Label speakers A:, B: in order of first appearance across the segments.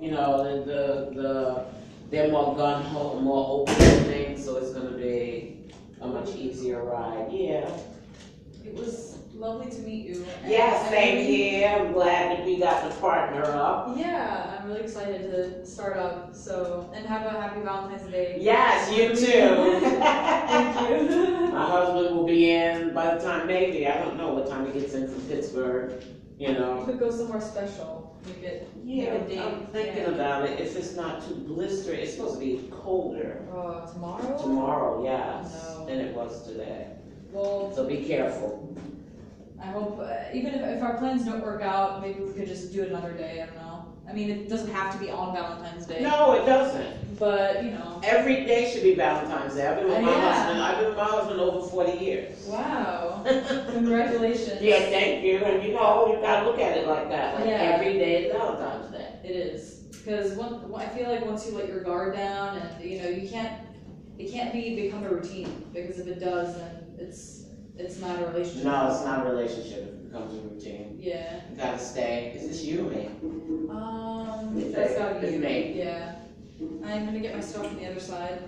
A: you know, they're more gun ho, more open things, so it's gonna be a much easier ride. Yeah.
B: It was lovely to meet you.
A: Yeah, same here. I'm glad that we got the partner up.
B: Yeah, I'm really excited to start up. So, and have a happy Valentine's Day.
A: Yes, you too.
B: Thank you.
A: My husband will be in by the time, maybe, I don't know what time he gets in from Pittsburgh, you know.
B: We could go somewhere special. Make it
A: Yeah,
B: make a date.
A: I'm thinking about it. If it's not too blistery, it's supposed to be colder.
B: Tomorrow?
A: Tomorrow, yes,
B: No.
A: than it was today.
B: Well,
A: So be careful.
B: I hope, even if our plans don't work out, maybe we could just do it another day. I don't know. I mean, it doesn't have to be on Valentine's Day.
A: No, it doesn't.
B: But, you know.
A: Every day should be Valentine's Day. I've been with my
B: Yeah.
A: husband. I've been with my husband over 40 years.
B: Wow. Congratulations.
A: Yeah, thank you. And you know, you gotta look at it like that. Like
B: Yeah.
A: every day is Valentine's Day.
B: It is. Because I feel like once you let your guard down and, you know, it can't become a routine. Because if it does, then it's not a relationship.
A: No, it's not a relationship. It becomes a routine.
B: Yeah.
A: You gotta stay. Is this you or me?
B: That's gotta be
A: It's
B: you.
A: me.
B: Yeah. I'm gonna get my stuff on the other side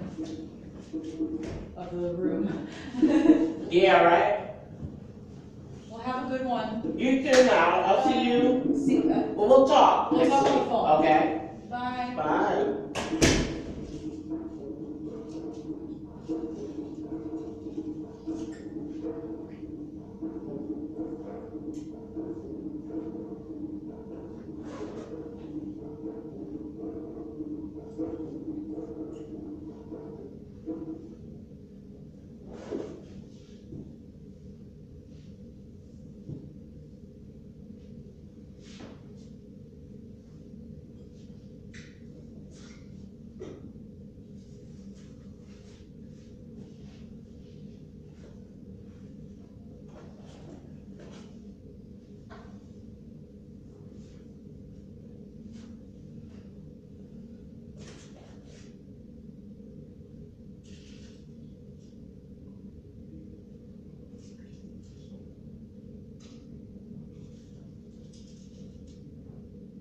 B: of the room.
A: Yeah, right?
B: Well, have a good one.
A: You too now. I'll see you.
B: See,
A: Well, we'll talk.
B: We'll
A: next
B: talk on the
A: week.
B: phone.
A: Okay?
B: bye.
A: Bye.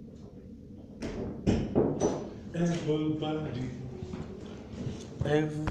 C: Everybody.